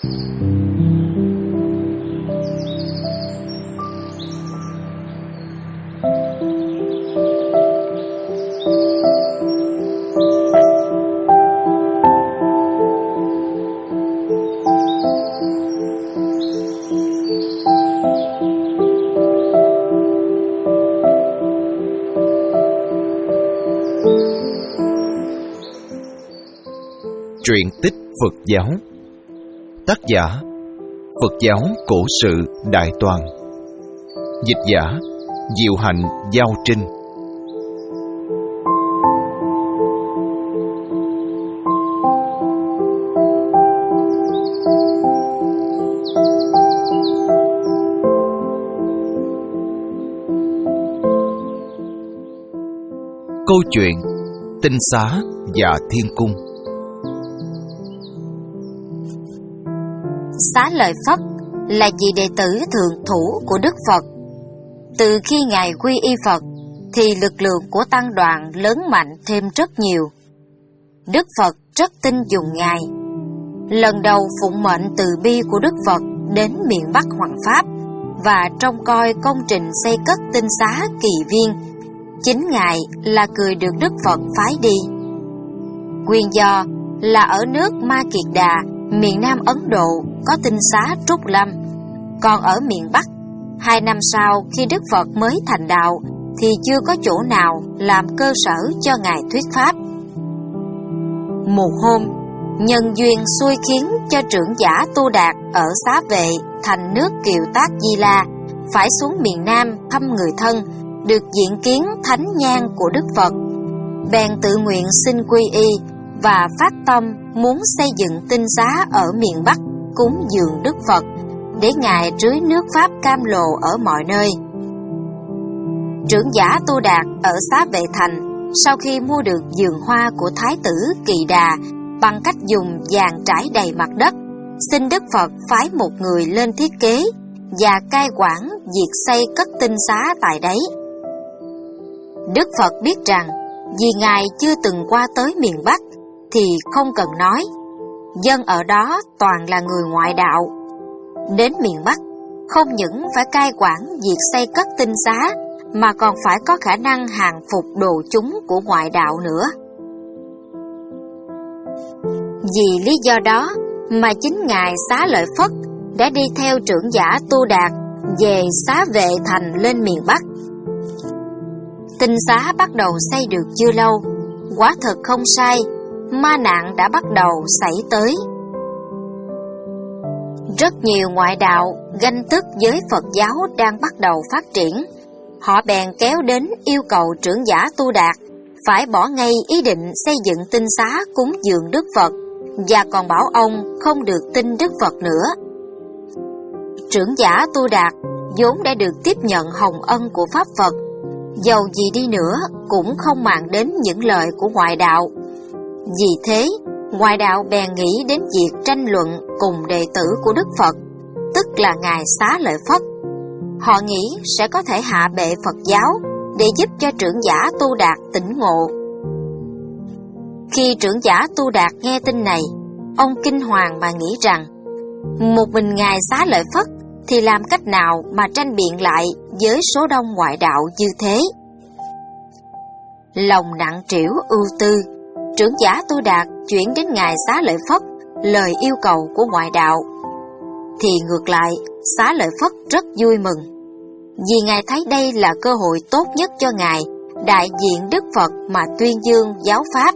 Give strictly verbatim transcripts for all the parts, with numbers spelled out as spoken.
Truyện tích Phật giáo. Tác giả Phật giáo Cổ Sự Đại Toàn. Dịch giả Diệu Hạnh Giao Trinh. Câu chuyện Tinh Xá và Thiên Cung. Xá Lợi Phất là vị đệ tử thượng thủ của Đức Phật. Từ khi Ngài quy y Phật thì lực lượng của tăng đoàn lớn mạnh thêm rất nhiều. Đức Phật rất tin dùng Ngài. Lần đầu phụng mệnh từ bi của Đức Phật đến miền Bắc Hoằng Pháp và trông coi công trình xây cất Tinh Xá Kỳ Viên, chính Ngài là người được Đức Phật phái đi. Nguyên do là ở nước Ma Kiệt Đà, miền Nam Ấn Độ có Tinh Xá Trúc Lâm. Còn ở miền Bắc, hai năm sau khi Đức Phật mới thành đạo thì chưa có chỗ nào làm cơ sở cho Ngài thuyết pháp. Một hôm, nhân duyên xui khiến cho trưởng giả Tu Đạt ở Xá Vệ thành nước Kiều Tác Di La phải xuống miền Nam thăm người thân, được diện kiến thánh nhang của Đức Phật. Bèn tự nguyện xin quy y và phát tâm muốn xây dựng Tinh Xá ở miền Bắc cúng dường Đức Phật để Ngài rưới nước Pháp cam lồ ở mọi nơi. Trưởng giả Tu Đạt ở Xá Vệ Thành sau khi mua được vườn hoa của Thái tử Kỳ Đà bằng cách dùng vàng trải đầy mặt đất, xin Đức Phật phái một người lên thiết kế và cai quản việc xây cất Tinh Xá tại đấy. Đức Phật biết rằng vì Ngài chưa từng qua tới miền Bắc thì không cần nói, dân ở đó toàn là người ngoại đạo. Đến miền Bắc, không những phải cai quản việc xây cất Tinh Xá, mà còn phải có khả năng hàng phục đồ chúng của ngoại đạo nữa. Vì lý do đó mà chính Ngài Xá Lợi Phất đã đi theo trưởng giả Tu Đạt về Xá Vệ Thành lên miền Bắc. Tinh Xá bắt đầu xây được chưa lâu, quả thật không sai, ma nạn đã bắt đầu xảy tới. Rất nhiều ngoại đạo ganh tức với Phật giáo đang bắt đầu phát triển. Họ bèn kéo đến yêu cầu trưởng giả Tu Đạt phải bỏ ngay ý định xây dựng Tinh Xá cúng dường Đức Phật, và còn bảo ông không được tin Đức Phật nữa. Trưởng giả Tu Đạt vốn đã được tiếp nhận hồng ân của Pháp Phật, dầu gì đi nữa cũng không màng đến những lời của ngoại đạo. Vì thế, ngoại đạo bèn nghĩ đến việc tranh luận cùng đệ tử của Đức Phật, tức là Ngài Xá Lợi Phất. Họ nghĩ sẽ có thể hạ bệ Phật giáo để giúp cho trưởng giả Tu Đạt tỉnh ngộ. Khi trưởng giả Tu Đạt nghe tin này, ông kinh hoàng mà nghĩ rằng một mình Ngài Xá Lợi Phất thì làm cách nào mà tranh biện lại với số đông ngoại đạo như thế. Lòng nặng trĩu ưu tư, trưởng giả Tu Đạt chuyển đến Ngài Xá Lợi Phất lời yêu cầu của ngoại đạo. Thì ngược lại, Xá Lợi Phất rất vui mừng, vì Ngài thấy đây là cơ hội tốt nhất cho Ngài đại diện Đức Phật mà tuyên dương giáo pháp.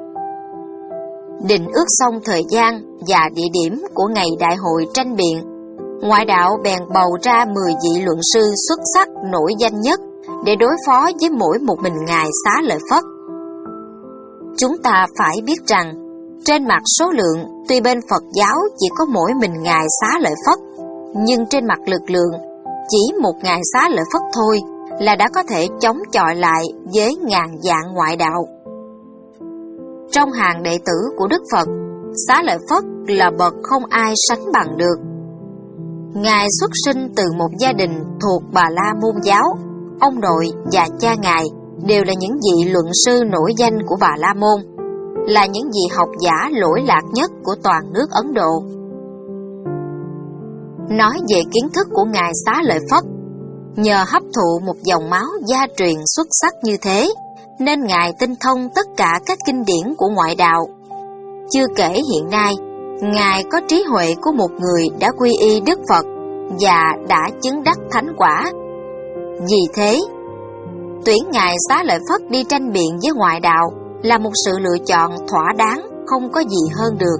Định ước xong thời gian và địa điểm của ngày đại hội tranh biện, ngoại đạo bèn bầu ra mười vị luận sư xuất sắc nổi danh nhất để đối phó với mỗi một mình Ngài Xá Lợi Phất. Chúng ta phải biết rằng, trên mặt số lượng, tuy bên Phật giáo chỉ có mỗi mình Ngài Xá Lợi Phất, nhưng trên mặt lực lượng, chỉ một Ngài Xá Lợi Phất thôi là đã có thể chống chọi lại với ngàn vạn ngoại đạo. Trong hàng đệ tử của Đức Phật, Xá Lợi Phất là bậc không ai sánh bằng được. Ngài xuất sinh từ một gia đình thuộc Bà La Môn giáo. Ông nội và cha Ngài đều là những vị luận sư nổi danh của Bà La Môn, là những vị học giả lỗi lạc nhất của toàn nước Ấn Độ. nói về kiến thức của Ngài Xá Lợi Phất. Nhờ hấp thụ một dòng máu gia truyền xuất sắc như thế, nên Ngài tinh thông tất cả các kinh điển của ngoại đạo. Chưa kể hiện nay, Ngài có trí huệ của một người đã quy y Đức Phật và đã chứng đắc thánh quả. Vì thế, tuyển Ngài Xá Lợi Phất đi tranh biện với ngoại đạo là một sự lựa chọn thỏa đáng, không có gì hơn được.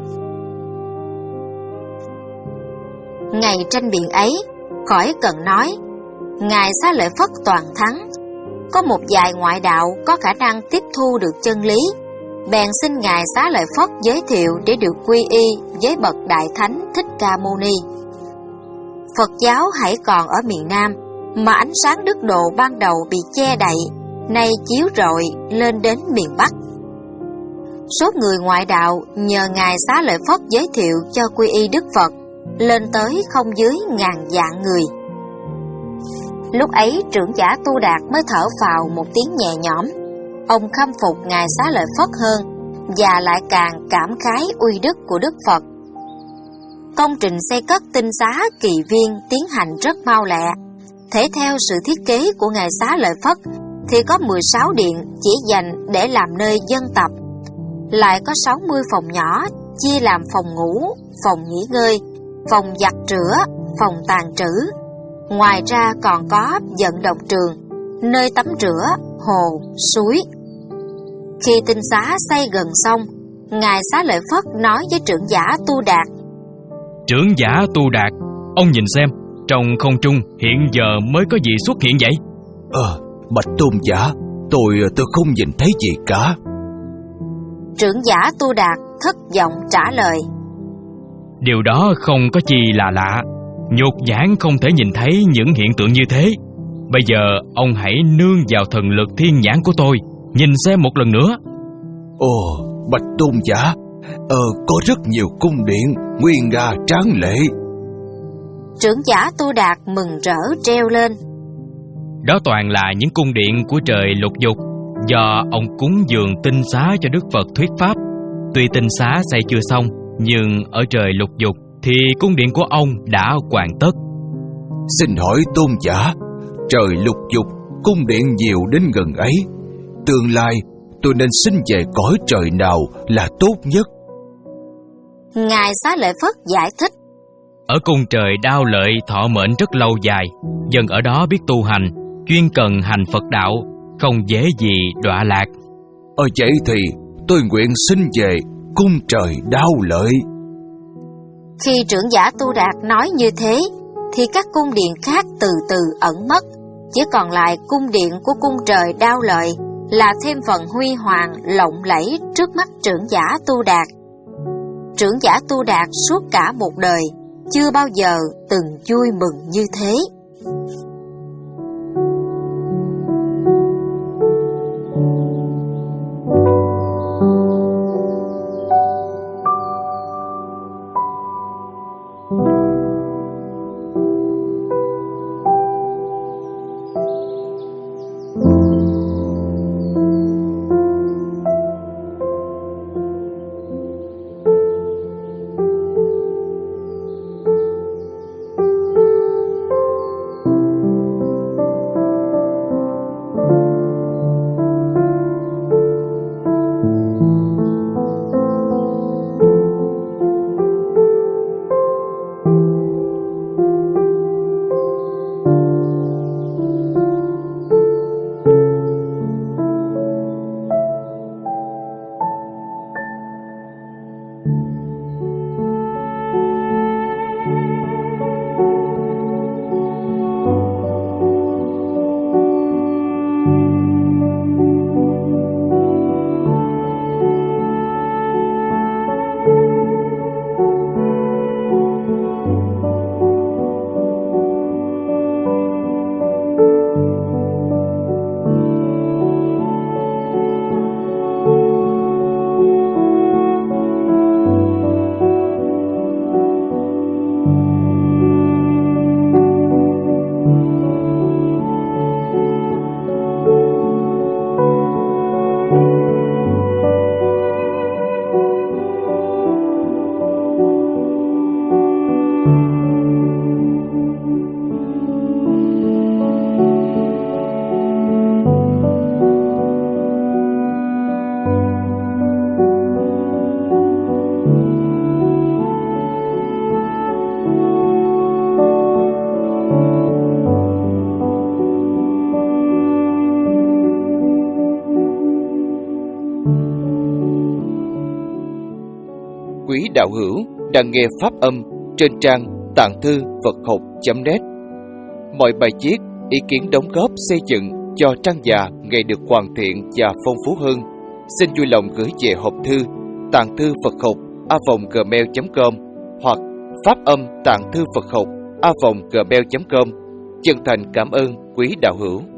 Ngày tranh biện ấy, khỏi cần nói, Ngài Xá Lợi Phất toàn thắng. Có một vài ngoại đạo có khả năng tiếp thu được chân lý, bèn xin Ngài Xá Lợi Phất giới thiệu để được quy y với bậc Đại Thánh Thích Ca Mâu Ni. Phật giáo hãy còn ở miền Nam, mà ánh sáng đức độ ban đầu bị che đậy, nay chiếu rọi lên đến miền Bắc. Số người ngoại đạo nhờ Ngài Xá Lợi Phất giới thiệu cho quy y Đức Phật lên tới không dưới ngàn vạn người. Lúc ấy trưởng giả Tu Đạt mới thở phào một tiếng nhẹ nhõm. Ông khâm phục Ngài Xá Lợi Phất hơn, và lại càng cảm khái uy đức của Đức Phật. Công trình xây cất tinh xá Kỳ Viên tiến hành rất mau lẹ. Thể theo sự thiết kế của Ngài Xá Lợi Phất thì có mười sáu điện chỉ dành để làm nơi dân tập. Lại có sáu mươi phòng nhỏ chia làm phòng ngủ, phòng nghỉ ngơi, phòng giặt rửa, phòng tàn trữ. Ngoài ra còn có vận động trường, nơi tắm rửa, hồ, suối. Khi tinh xá xây gần xong, Ngài Xá Lợi Phất nói với trưởng giả Tu Đạt: Trưởng giả Tu Đạt, ông nhìn xem, trong không trung hiện giờ mới có gì xuất hiện vậy? Ờ, bạch tôn giả, tôi tôi không nhìn thấy gì cả. Trưởng giả Tu Đạt thất vọng trả lời: Điều đó không có chi là lạ. Nhột nhãn không thể nhìn thấy những hiện tượng như thế. Bây giờ ông hãy nương vào thần lực thiên nhãn của tôi, nhìn xem một lần nữa. Ồ, bạch tôn giả, Ờ, có rất nhiều cung điện nguyên nga tráng lệ. Trưởng giả Tu Đạt mừng rỡ treo lên: Đó toàn là những cung điện của trời lục dục, do ông cúng dường tinh xá cho Đức Phật thuyết pháp. Tuy tinh xá xây chưa xong, nhưng ở trời lục dục thì cung điện của ông đã hoàn tất. Xin hỏi tôn giả, trời lục dục, cung điện nhiều đến gần ấy, tương lai tôi nên sinh về cõi trời nào là tốt nhất? Ngài Xá Lợi Phất giải thích: Ở cung trời Đao Lợi thọ mệnh rất lâu dài, dân ở đó biết tu hành, chuyên cần hành Phật đạo, không dễ gì đọa lạc. Ờ vậy thì tôi nguyện sinh về cung trời Đao Lợi. Khi trưởng giả Tu Đạt nói như thế, thì các cung điện khác từ từ ẩn mất, chỉ còn lại cung điện của cung trời Đao Lợi là thêm phần huy hoàng lộng lẫy trước mắt trưởng giả Tu Đạt. Trưởng giả Tu Đạt suốt cả một đời chưa bao giờ từng vui mừng như thế. đạo hữu đang nghe pháp âm trên trang tạng thư Phật học chấm net. Mọi bài viết, ý kiến đóng góp xây dựng cho trang già ngày được hoàn thiện và phong phú hơn, xin vui lòng gửi về hộp thư tạng thư Phật học a vòng gmail chấm com hoặc pháp âm tạng thư Phật học a vòng gmail chấm com. Chân thành cảm ơn quý đạo hữu.